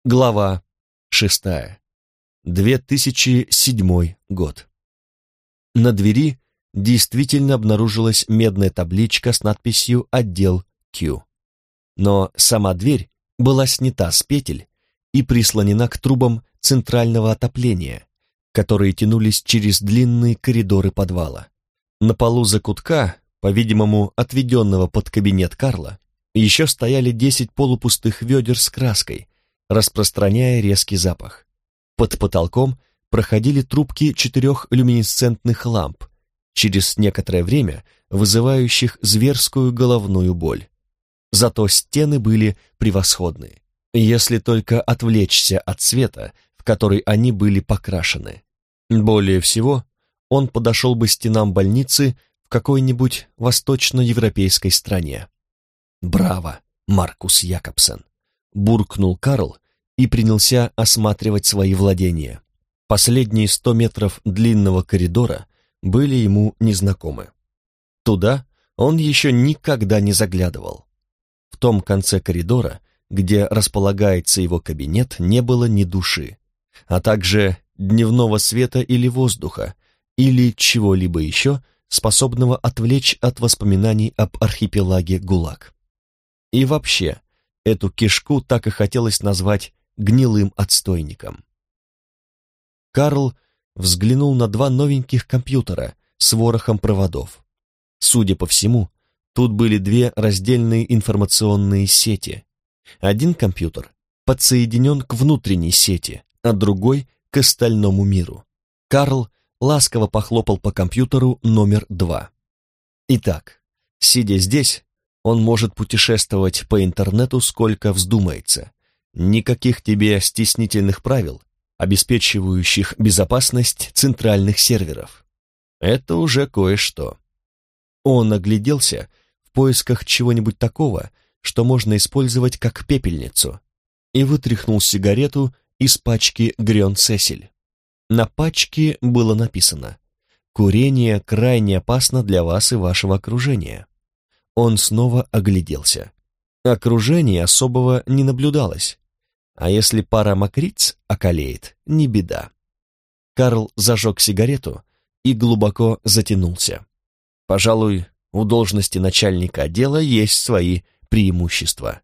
Глава 6. 2007 год. На двери действительно обнаружилась медная табличка с надписью «Отдел Q». Но сама дверь была снята с петель и прислонена к трубам центрального отопления, которые тянулись через длинные коридоры подвала. На полу закутка, по-видимому, отведенного под кабинет Карла, еще стояли 10 полупустых ведер с краской, распространяя резкий запах. Под потолком проходили трубки 4 люминесцентных ламп, через некоторое время вызывающих зверскую головную боль. Зато стены были превосходные, если только отвлечься от света, в который они были покрашены. Более всего, он подошел бы стенам больницы в какой-нибудь восточноевропейской стране. «Браво, Маркус Якобсен!» — буркнул Карл и принялся осматривать свои владения. Последние 100 метров длинного коридора были ему незнакомы. Туда он еще никогда не заглядывал. В том конце коридора, где располагается его кабинет, не было ни души, а также дневного света или воздуха, или чего-либо еще, способного отвлечь от воспоминаний об архипелаге ГУЛАГ. И вообще, эту кишку так и хотелось назвать гнилым отстойником. Карл взглянул на 2 новеньких компьютера с ворохом проводов. Судя по всему, тут были 2 раздельные информационные сети. Один компьютер подсоединен к внутренней сети, а другой — к остальному миру. Карл ласково похлопал по компьютеру номер 2. Итак, сидя здесь, он может путешествовать по интернету сколько вздумается. Никаких тебе стеснительных правил, обеспечивающих безопасность центральных серверов. Это уже кое-что. Он огляделся в поисках чего-нибудь такого, что можно использовать как пепельницу, и вытряхнул сигарету из пачки Грён Сесиль. На пачке было написано: «Курение крайне опасно для вас и вашего окружения». Он снова огляделся. Окружения особого не наблюдалось. А если пара мокриц околеет, не беда. Карл зажег сигарету и глубоко затянулся. Пожалуй, у должности начальника отдела есть свои преимущества.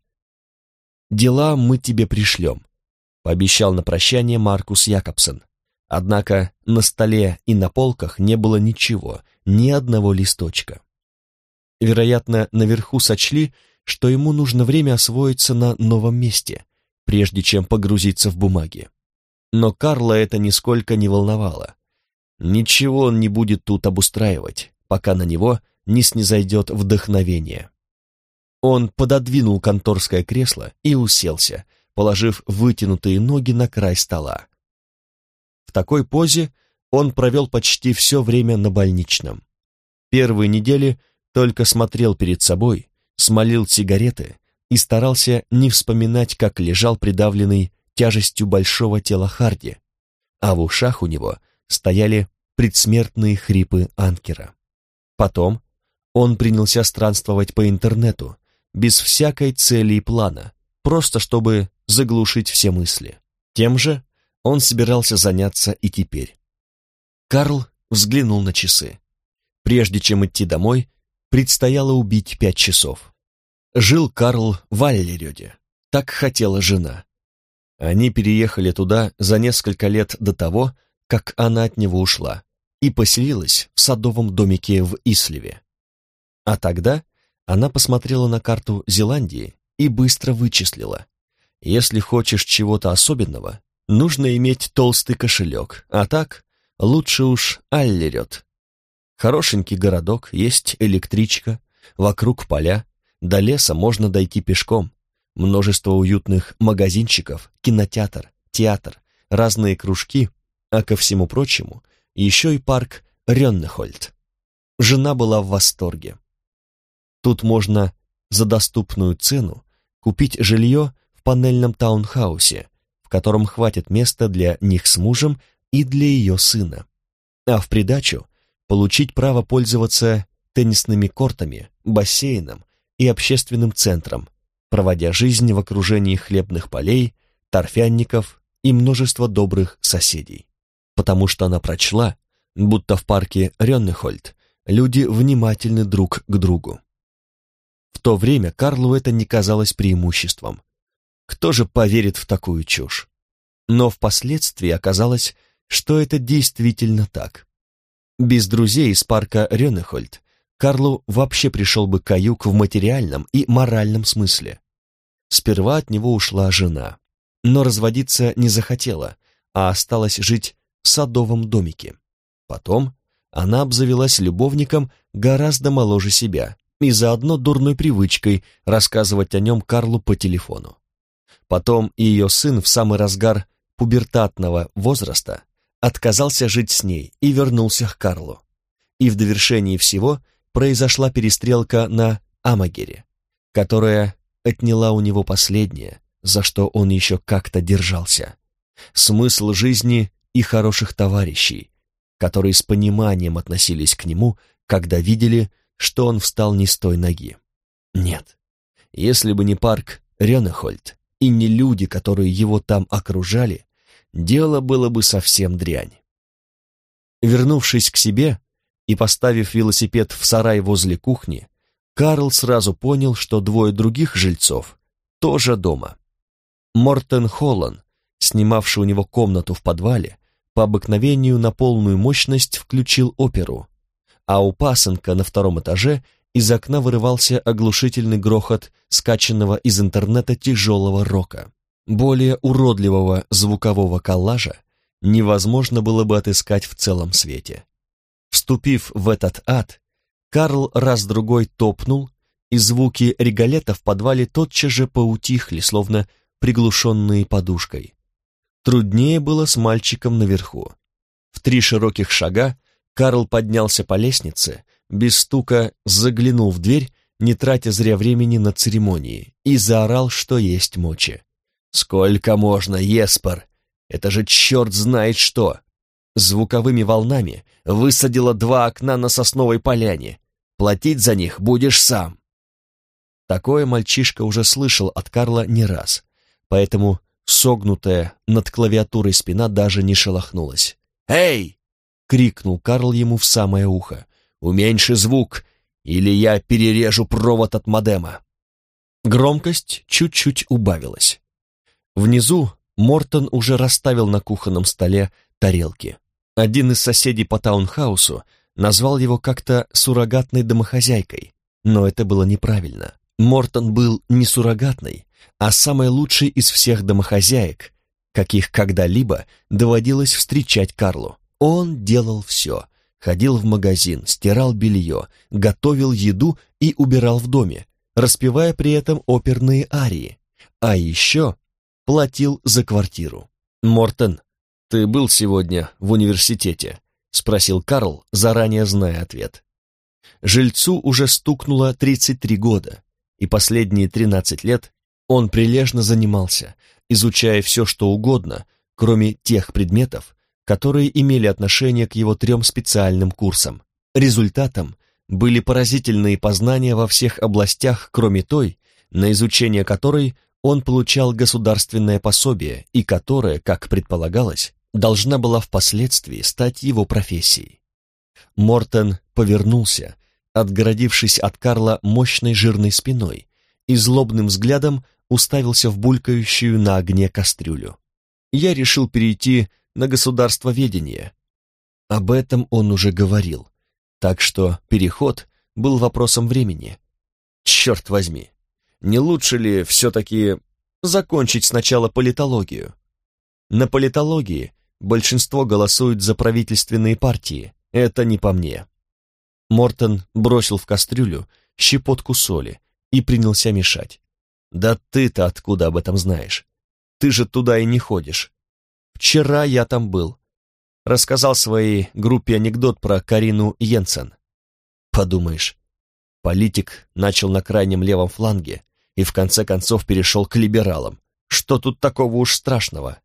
«Дела мы тебе пришлем», — пообещал на прощание Маркус Якобсен. Однако на столе и на полках не было ничего, ни одного листочка. Вероятно, наверху сочли, что ему нужно время освоиться на новом месте, прежде чем погрузиться в бумаги. Но Карла это нисколько не волновало. Ничего он не будет тут обустраивать, пока на него не снизойдет вдохновение. Он пододвинул конторское кресло и уселся, положив вытянутые ноги на край стола. В такой позе он провел почти все время на больничном. Первые недели только смотрел перед собой, смолил сигареты и старался не вспоминать, как лежал придавленный тяжестью большого тела Харди, а в ушах у него стояли предсмертные хрипы Анкера. Потом он принялся странствовать по интернету, без всякой цели и плана, просто чтобы заглушить все мысли. Тем же он собирался заняться и теперь. Карл взглянул на часы. Прежде чем идти домой, предстояло убить 5 часов. Жил Карл в Аллерёде, так хотела жена. Они переехали туда за несколько лет до того, как она от него ушла, и поселилась в садовом домике в Исливе. А тогда она посмотрела на карту Зеландии и быстро вычислила: если хочешь чего-то особенного, нужно иметь толстый кошелек, а так лучше уж Аллерёд. Хорошенький городок, есть электричка, вокруг поля, до леса можно дойти пешком, множество уютных магазинчиков, кинотеатр, театр, разные кружки, а ко всему прочему еще и парк Рённехольд. Жена была в восторге. Тут можно за доступную цену купить жилье в панельном таунхаусе, в котором хватит места для них с мужем и для ее сына, а в придачу получить право пользоваться теннисными кортами, бассейном и общественным центром, проводя жизнь в окружении хлебных полей, торфянников и множество добрых соседей, потому что она прочла, будто в парке Рённехольд люди внимательны друг к другу. В то время Карлу это не казалось преимуществом. Кто же поверит в такую чушь? Но впоследствии оказалось, что это действительно так. Без друзей из парка Рённехольд Карлу вообще пришел бы каюк в материальном и моральном смысле. Сперва от него ушла жена, но разводиться не захотела, а осталась жить в садовом домике. Потом она обзавелась любовником гораздо моложе себя и заодно дурной привычкой рассказывать о нем Карлу по телефону. Потом и ее сын в самый разгар пубертатного возраста отказался жить с ней и вернулся к Карлу. И в довершении всего произошла перестрелка на Амагере, которая отняла у него последнее, за что он еще как-то держался. Смысл жизни и хороших товарищей, которые с пониманием относились к нему, когда видели, что он встал не с той ноги. Нет, если бы не парк Рённехольд и не люди, которые его там окружали, дело было бы совсем дрянь. Вернувшись к себе и поставив велосипед в сарай возле кухни, Карл сразу понял, что двое других жильцов тоже дома. Мортен Холлан, снимавший у него комнату в подвале, по обыкновению на полную мощность включил оперу, а у пасынка на втором этаже из окна вырывался оглушительный грохот скачанного из интернета тяжелого рока. Более уродливого звукового коллажа невозможно было бы отыскать в целом свете. Вступив в этот ад, Карл раз-другой топнул, и звуки регалета в подвале тотчас же поутихли, словно приглушенные подушкой. Труднее было с мальчиком наверху. В 3 широких шага Карл поднялся по лестнице, без стука заглянул в дверь, не тратя зря времени на церемонии, и заорал, что есть мочи. «Сколько можно, Еспер? Это же черт знает что!» Звуковыми волнами высадило 2 окна на Сосновой поляне. Платить за них будешь сам. Такое мальчишка уже слышал от Карла не раз, поэтому согнутая над клавиатурой спина даже не шелохнулась. «Эй!» — крикнул Карл ему в самое ухо. «Уменьши звук, или я перережу провод от модема». Громкость чуть-чуть убавилась. Внизу Мортон уже расставил на кухонном столе тарелки. Один из соседей по таунхаусу назвал его как-то суррогатной домохозяйкой, но это было неправильно. Мортон был не суррогатной, а самой лучшей из всех домохозяек, каких когда-либо доводилось встречать Карлу. Он делал все. Ходил в магазин, стирал белье, готовил еду и убирал в доме, распевая при этом оперные арии. А еще платил за квартиру. «Мортон, ты был сегодня в университете?» — спросил Карл, заранее зная ответ. Жильцу уже стукнуло 33 года, и последние 13 лет он прилежно занимался, изучая все, что угодно, кроме тех предметов, которые имели отношение к его 3 специальным курсам. Результатом были поразительные познания во всех областях, кроме той, на изучение которой он получал государственное пособие и которая, как предполагалось, должна была впоследствии стать его профессией. Мортен повернулся, отгородившись от Карла мощной жирной спиной, и злобным взглядом уставился в булькающую на огне кастрюлю. «Я решил перейти на государствоведение». Об этом он уже говорил, так что переход был вопросом времени. Черт возьми, не лучше ли все-таки закончить сначала политологию? На политологии большинство голосует за правительственные партии, это не по мне. Мортон бросил в кастрюлю щепотку соли и принялся мешать. «Да ты-то откуда об этом знаешь? Ты же туда и не ходишь». «Вчера я там был. Рассказал своей группе анекдот про Карину Йенсен». Подумаешь, политик начал на крайнем левом фланге и в конце концов перешел к либералам. Что тут такого уж страшного?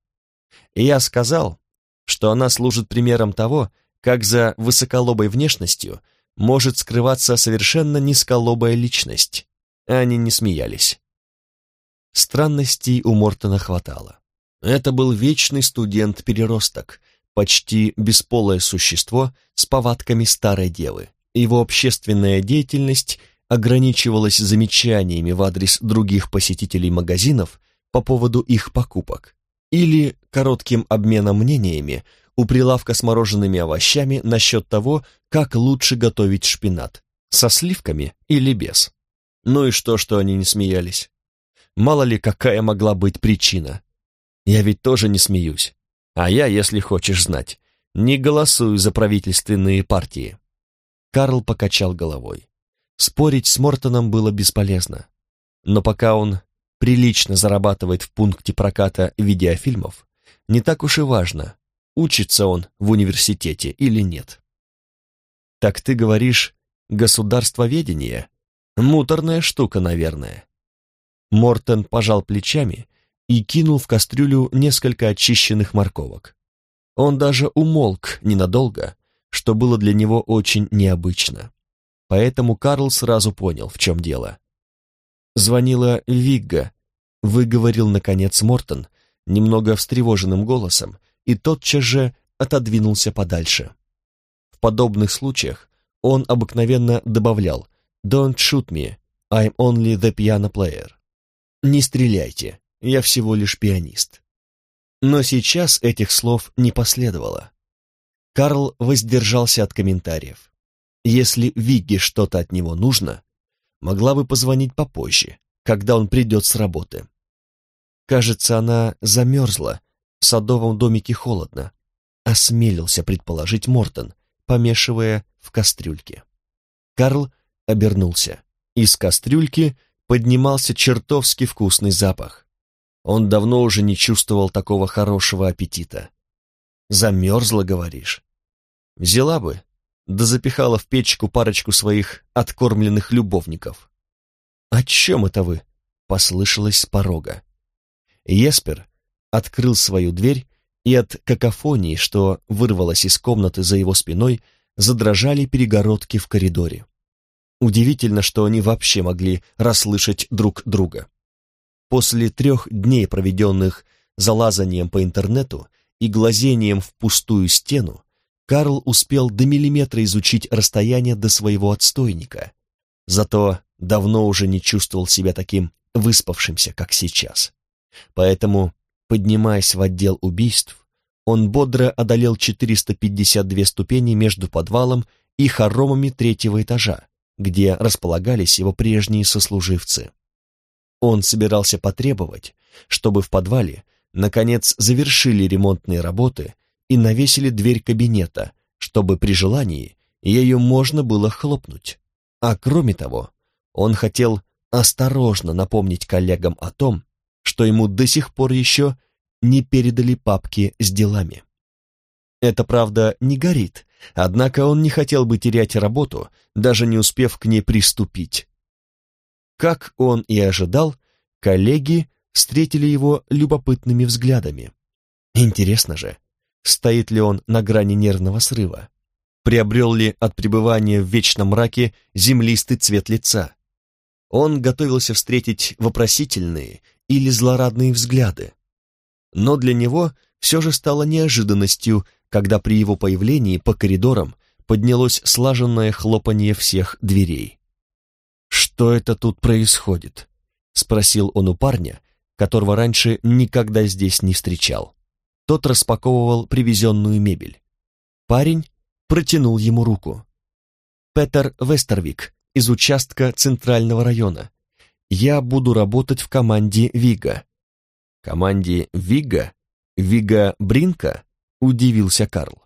И я сказал, что она служит примером того, как за высоколобой внешностью может скрываться совершенно низколобая личность. Они не смеялись. Странностей у Мортона хватало. Это был вечный студент-переросток, почти бесполое существо с повадками старой девы. Его общественная деятельность ограничивалась замечаниями в адрес других посетителей магазинов по поводу их покупок или коротким обменом мнениями у прилавка с мороженными овощами насчет того, как лучше готовить шпинат, со сливками или без. Ну и что они не смеялись? Мало ли, какая могла быть причина. Я ведь тоже не смеюсь. А я, если хочешь знать, не голосую за правительственные партии. Карл покачал головой. Спорить с Мортоном было бесполезно. Но пока он прилично зарабатывает в пункте проката видеофильмов, не так уж и важно, учится он в университете или нет. Так ты говоришь, государствоведение? Муторная штука, наверное. Мортон пожал плечами и кинул в кастрюлю несколько очищенных морковок. Он даже умолк ненадолго, что было для него очень необычно. Поэтому Карл сразу понял, в чем дело. Звонила Вигга, выговорил наконец Мортон немного встревоженным голосом и тотчас же отодвинулся подальше. В подобных случаях он обыкновенно добавлял «Don't shoot me, I'm only the piano player». «Не стреляйте, я всего лишь пианист». Но сейчас этих слов не последовало. Карл воздержался от комментариев. Если Вигге что-то от него нужно, могла бы позвонить попозже, когда он придет с работы. Кажется, она замерзла, в садовом домике холодно, осмелился предположить Мортон, помешивая в кастрюльке. Карл обернулся. Из кастрюльки поднимался чертовски вкусный запах. Он давно уже не чувствовал такого хорошего аппетита. «Замерзла, говоришь?» «Взяла бы, да запихала в печку парочку своих откормленных любовников». «О чем это вы?» — послышалось с порога. Еспер открыл свою дверь, и от какофонии, что вырвалось из комнаты за его спиной, задрожали перегородки в коридоре. Удивительно, что они вообще могли расслышать друг друга. После 3 дней, проведенных за лазанием по интернету и глазением в пустую стену, Карл успел до миллиметра изучить расстояние до своего отстойника, зато давно уже не чувствовал себя таким выспавшимся, как сейчас. Поэтому, поднимаясь в отдел убийств, он бодро одолел 452 ступени между подвалом и хоромами 3-го этажа, где располагались его прежние сослуживцы. Он собирался потребовать, чтобы в подвале наконец завершили ремонтные работы и навесили дверь кабинета, чтобы при желании ею можно было хлопнуть. А кроме того, он хотел осторожно напомнить коллегам о том, что ему до сих пор еще не передали папки с делами. Это, правда, не горит, однако он не хотел бы терять работу, даже не успев к ней приступить. Как он и ожидал, коллеги встретили его любопытными взглядами. Интересно же, стоит ли он на грани нервного срыва? Приобрел ли от пребывания в вечном мраке землистый цвет лица? Он готовился встретить вопросительные или злорадные взгляды. Но для него все же стало неожиданностью, когда при его появлении по коридорам поднялось слаженное хлопанье всех дверей. «Что это тут происходит?» — спросил он у парня, которого раньше никогда здесь не встречал. Тот распаковывал привезенную мебель. Парень протянул ему руку. «Петер Вестервик из участка Центрального района. Я буду работать в команде Вигга». «Команде Вигга? Вигга Бринка?» — удивился Карл.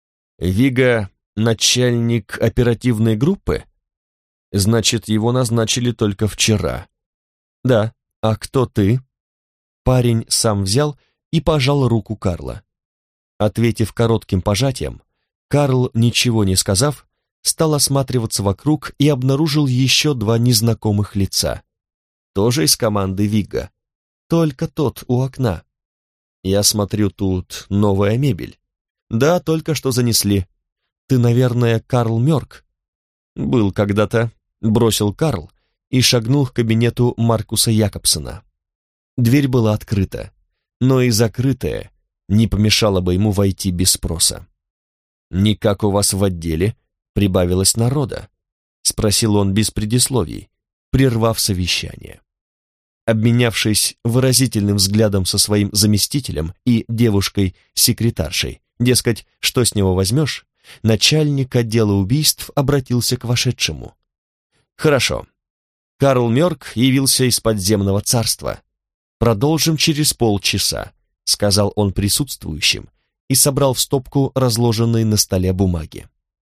«Вигга — начальник оперативной группы? Значит, его назначили только вчера». «Да, а кто ты?» Парень сам взял и пожал руку Карла. Ответив коротким пожатием, Карл, ничего не сказав, стал осматриваться вокруг и обнаружил еще 2 незнакомых лица. Тоже из команды Вигга, только тот у окна. «Я смотрю, тут новая мебель». «Да, только что занесли. Ты, наверное, Карл Мёрк?» «Был когда-то», — бросил Карл и шагнул к кабинету Маркуса Якобсона. Дверь была открыта. но и закрытое не помешало бы ему войти без спроса. «Не как у вас в отделе прибавилось народа?» — спросил он без предисловий, прервав совещание. Обменявшись выразительным взглядом со своим заместителем и девушкой-секретаршей, дескать, что с него возьмешь, начальник отдела убийств обратился к вошедшему. «Хорошо. Карл Мёрк явился из подземного царства. Продолжим через полчаса», — сказал он присутствующим и собрал в стопку разложенные на столе бумаги.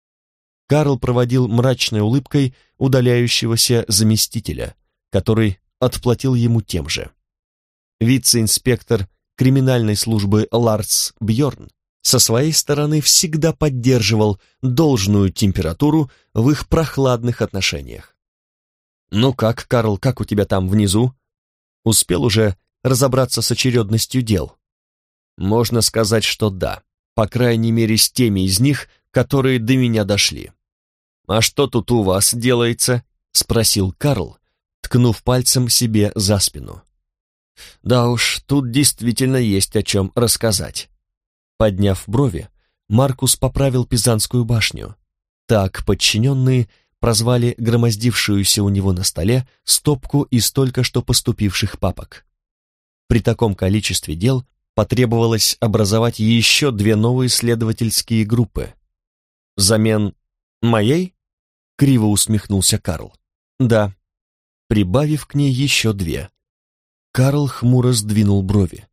Карл проводил мрачной улыбкой удаляющегося заместителя, который отплатил ему тем же. Вице-инспектор криминальной службы Ларс Бьорн со своей стороны всегда поддерживал должную температуру в их прохладных отношениях. «Ну как, Карл, как у тебя там внизу? Успел уже разобраться с очередностью дел?» «Можно сказать, что да, по крайней мере с теми из них, которые до меня дошли». «А что тут у вас делается?» — спросил Карл, ткнув пальцем себе за спину. «Да уж, тут действительно есть о чем рассказать». Подняв брови, Маркус поправил Пизанскую башню. Так подчиненные прозвали громоздившуюся у него на столе стопку из только что поступивших папок. При таком количестве дел потребовалось образовать еще 2 новые следовательские группы. «Взамен моей?» — криво усмехнулся Карл. «Да», прибавив к ней еще 2. Карл хмуро сдвинул брови.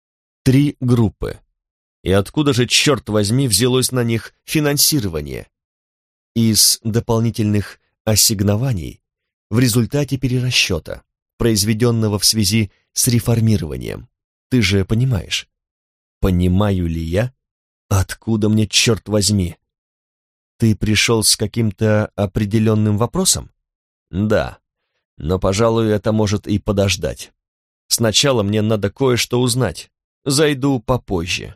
3 группы. И откуда же, черт возьми, взялось на них финансирование? Из дополнительных ассигнований в результате перерасчета, произведенного в связи с реформированием. Ты же понимаешь? Понимаю ли я? Откуда мне, черт возьми? Ты пришел с каким-то определенным вопросом? Да. Но, пожалуй, это может и подождать. Сначала мне надо кое-что узнать. Зайду попозже.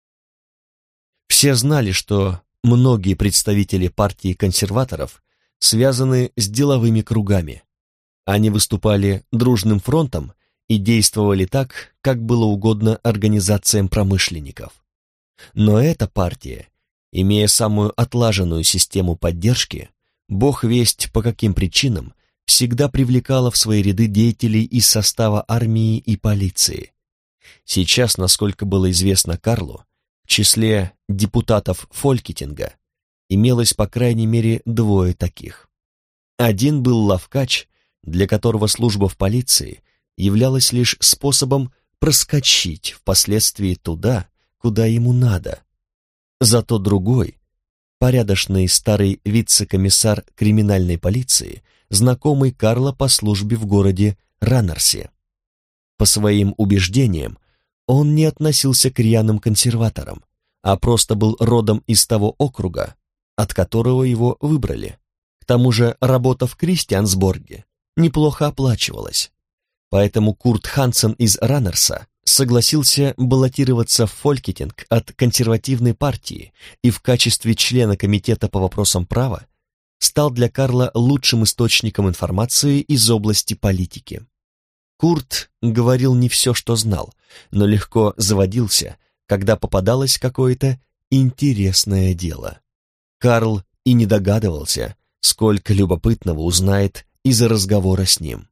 Все знали, что многие представители партии консерваторов связаны с деловыми кругами. Они выступали дружным фронтом и действовали так, как было угодно организациям промышленников. Но эта партия, имея самую отлаженную систему поддержки, бог весть по каким причинам, всегда привлекала в свои ряды деятелей из состава армии и полиции. Сейчас, насколько было известно Карлу, в числе депутатов Фолькетинга имелось по крайней мере 2 таких. Один был лавкач, для которого служба в полиции являлась лишь способом проскочить впоследствии туда, куда ему надо. Зато другой, порядочный старый вице-комиссар криминальной полиции, знакомый Карла по службе в городе Раннерсе. По своим убеждениям, он не относился к рьяным консерваторам, а просто был родом из того округа, от которого его выбрали. К тому же работа в Кристиансборге неплохо оплачивалась. Поэтому Курт Хансен из Раннерса согласился баллотироваться в Фолькетинг от консервативной партии и в качестве члена комитета по вопросам права стал для Карла лучшим источником информации из области политики. Курт говорил не все, что знал, но легко заводился, когда попадалось какое-то интересное дело. Карл и не догадывался, сколько любопытного узнает из-за разговора с ним.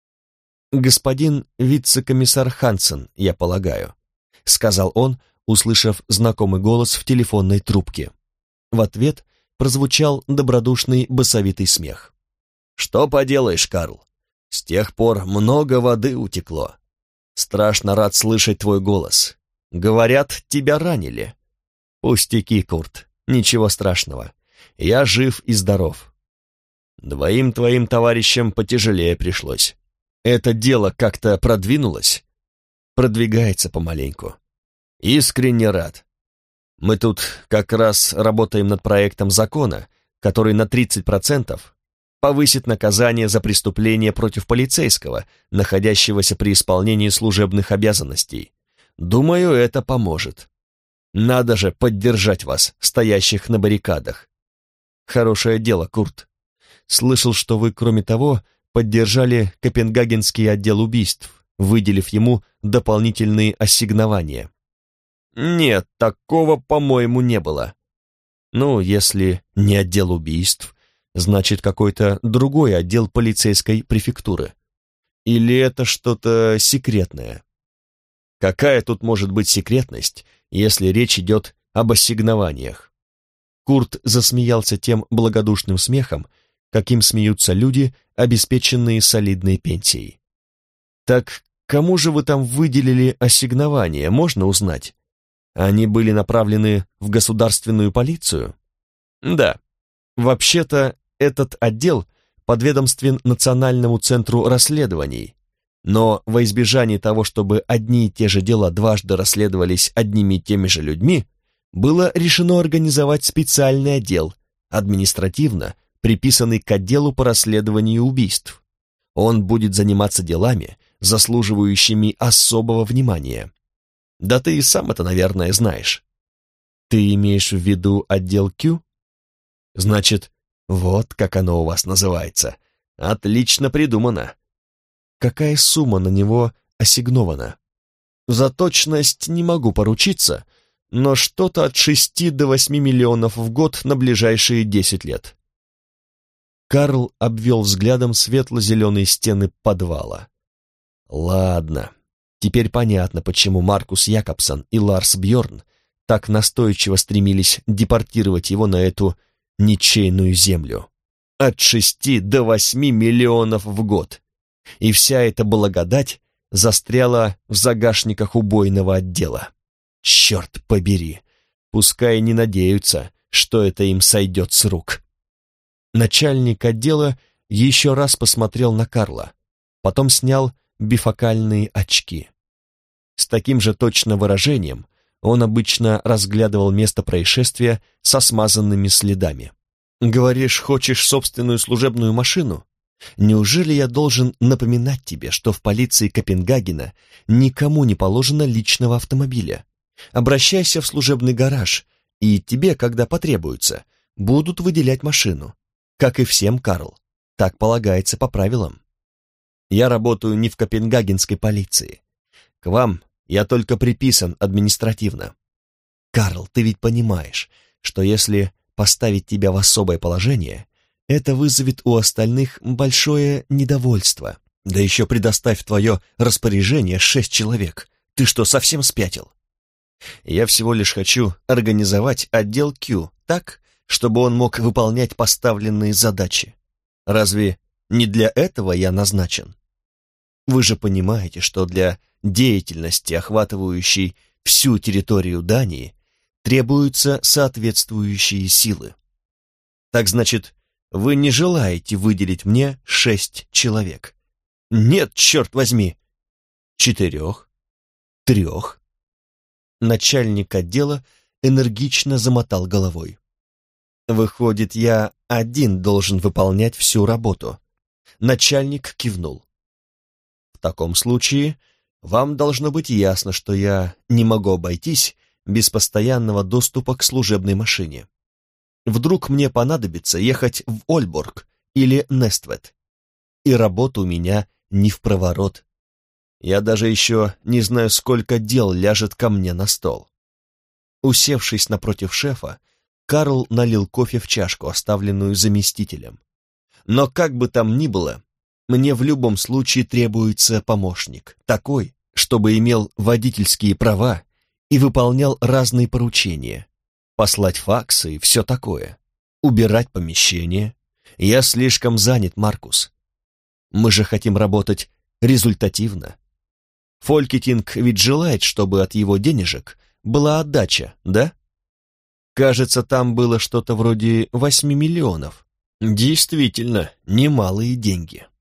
«Господин вице-комиссар Хансен, я полагаю», — сказал он, услышав знакомый голос в телефонной трубке. В ответ прозвучал добродушный басовитый смех. «Что поделаешь, Карл? С тех пор много воды утекло. Страшно рад слышать твой голос. Говорят, тебя ранили». «Пустяки, Курт, ничего страшного. Я жив и здоров. 2 твоим товарищам потяжелее пришлось. Это дело как-то продвинулось?» «Продвигается помаленьку. Искренне рад. Мы тут как раз работаем над проектом закона, который на 30% повысит наказание за преступление против полицейского, находящегося при исполнении служебных обязанностей. Думаю, это поможет. Надо же поддержать вас, стоящих на баррикадах. Хорошее дело, Курт. Слышал, что вы, кроме того, поддержали Копенгагенский отдел убийств, выделив ему дополнительные ассигнования. Нет, такого, по-моему, не было. Ну, если не отдел убийств, значит, какой-то другой отдел полицейской префектуры. Или это что-то секретное? Какая тут может быть секретность, если речь идет об ассигнованиях? Курт засмеялся тем благодушным смехом, каким смеются люди, обеспеченные солидной пенсией. «Так кому же вы там выделили ассигнования, можно узнать? Они были направлены в государственную полицию?» «Да. Вообще-то этот отдел подведомствен Национальному центру расследований, но во избежание того, чтобы одни и те же дела дважды расследовались одними и теми же людьми, было решено организовать специальный отдел, административно приписанный к отделу по расследованию убийств. Он будет заниматься делами, заслуживающими особого внимания. Да ты и сам это, наверное, знаешь. Ты имеешь в виду отдел Q? Значит, вот как оно у вас называется. Отлично придумано. Какая сумма на него ассигнована? За точность не могу поручиться, но что-то от 6 до 8 миллионов в год на ближайшие 10 лет. Карл обвел взглядом светло-зеленые стены подвала. Ладно, теперь понятно, почему Маркус Якобсон и Ларс Бьорн так настойчиво стремились депортировать его на эту ничейную землю. От 6 до 8 миллионов в год. И вся эта благодать застряла в загашниках убойного отдела. Черт побери, пускай не надеются, что это им сойдет с рук. Начальник отдела еще раз посмотрел на Карла, потом снял бифокальные очки. С таким же точно выражением он обычно разглядывал место происшествия со смазанными следами. «Говоришь, хочешь собственную служебную машину? Неужели я должен напоминать тебе, что в полиции Копенгагена никому не положено личного автомобиля? Обращайся в служебный гараж, и тебе, когда потребуется, будут выделять машину. Как и всем, Карл, так полагается по правилам. Я работаю не в копенгагенской полиции. К вам я только приписан административно. Карл, ты ведь понимаешь, что если поставить тебя в особое положение, это вызовет у остальных большое недовольство. Да еще предоставь в твое распоряжение 6 человек. Ты что, совсем спятил? Я всего лишь хочу организовать отдел Q так, чтобы он мог выполнять поставленные задачи. Разве не для этого я назначен? Вы же понимаете, что для деятельности, охватывающей всю территорию Дании, требуются соответствующие силы. Так значит, вы не желаете выделить мне 6 человек? Нет, черт возьми! 4? 3? Начальник отдела энергично замотал головой. Выходит, я один должен выполнять всю работу. Начальник кивнул. В таком случае вам должно быть ясно, что я не могу обойтись без постоянного доступа к служебной машине. Вдруг мне понадобится ехать в Ольборг или Нествед, и работа у меня не впроворот. Я даже еще не знаю, сколько дел ляжет ко мне на стол. Усевшись напротив шефа, Карл налил кофе в чашку, оставленную заместителем. Но как бы там ни было, мне в любом случае требуется помощник, такой, чтобы имел водительские права и выполнял разные поручения, послать факсы и все такое, убирать помещение. Я слишком занят, Маркус. Мы же хотим работать результативно. Фолькетинг ведь желает, чтобы от его денежек была отдача, да? Кажется, там было что-то вроде 8 миллионов. Действительно, немалые деньги.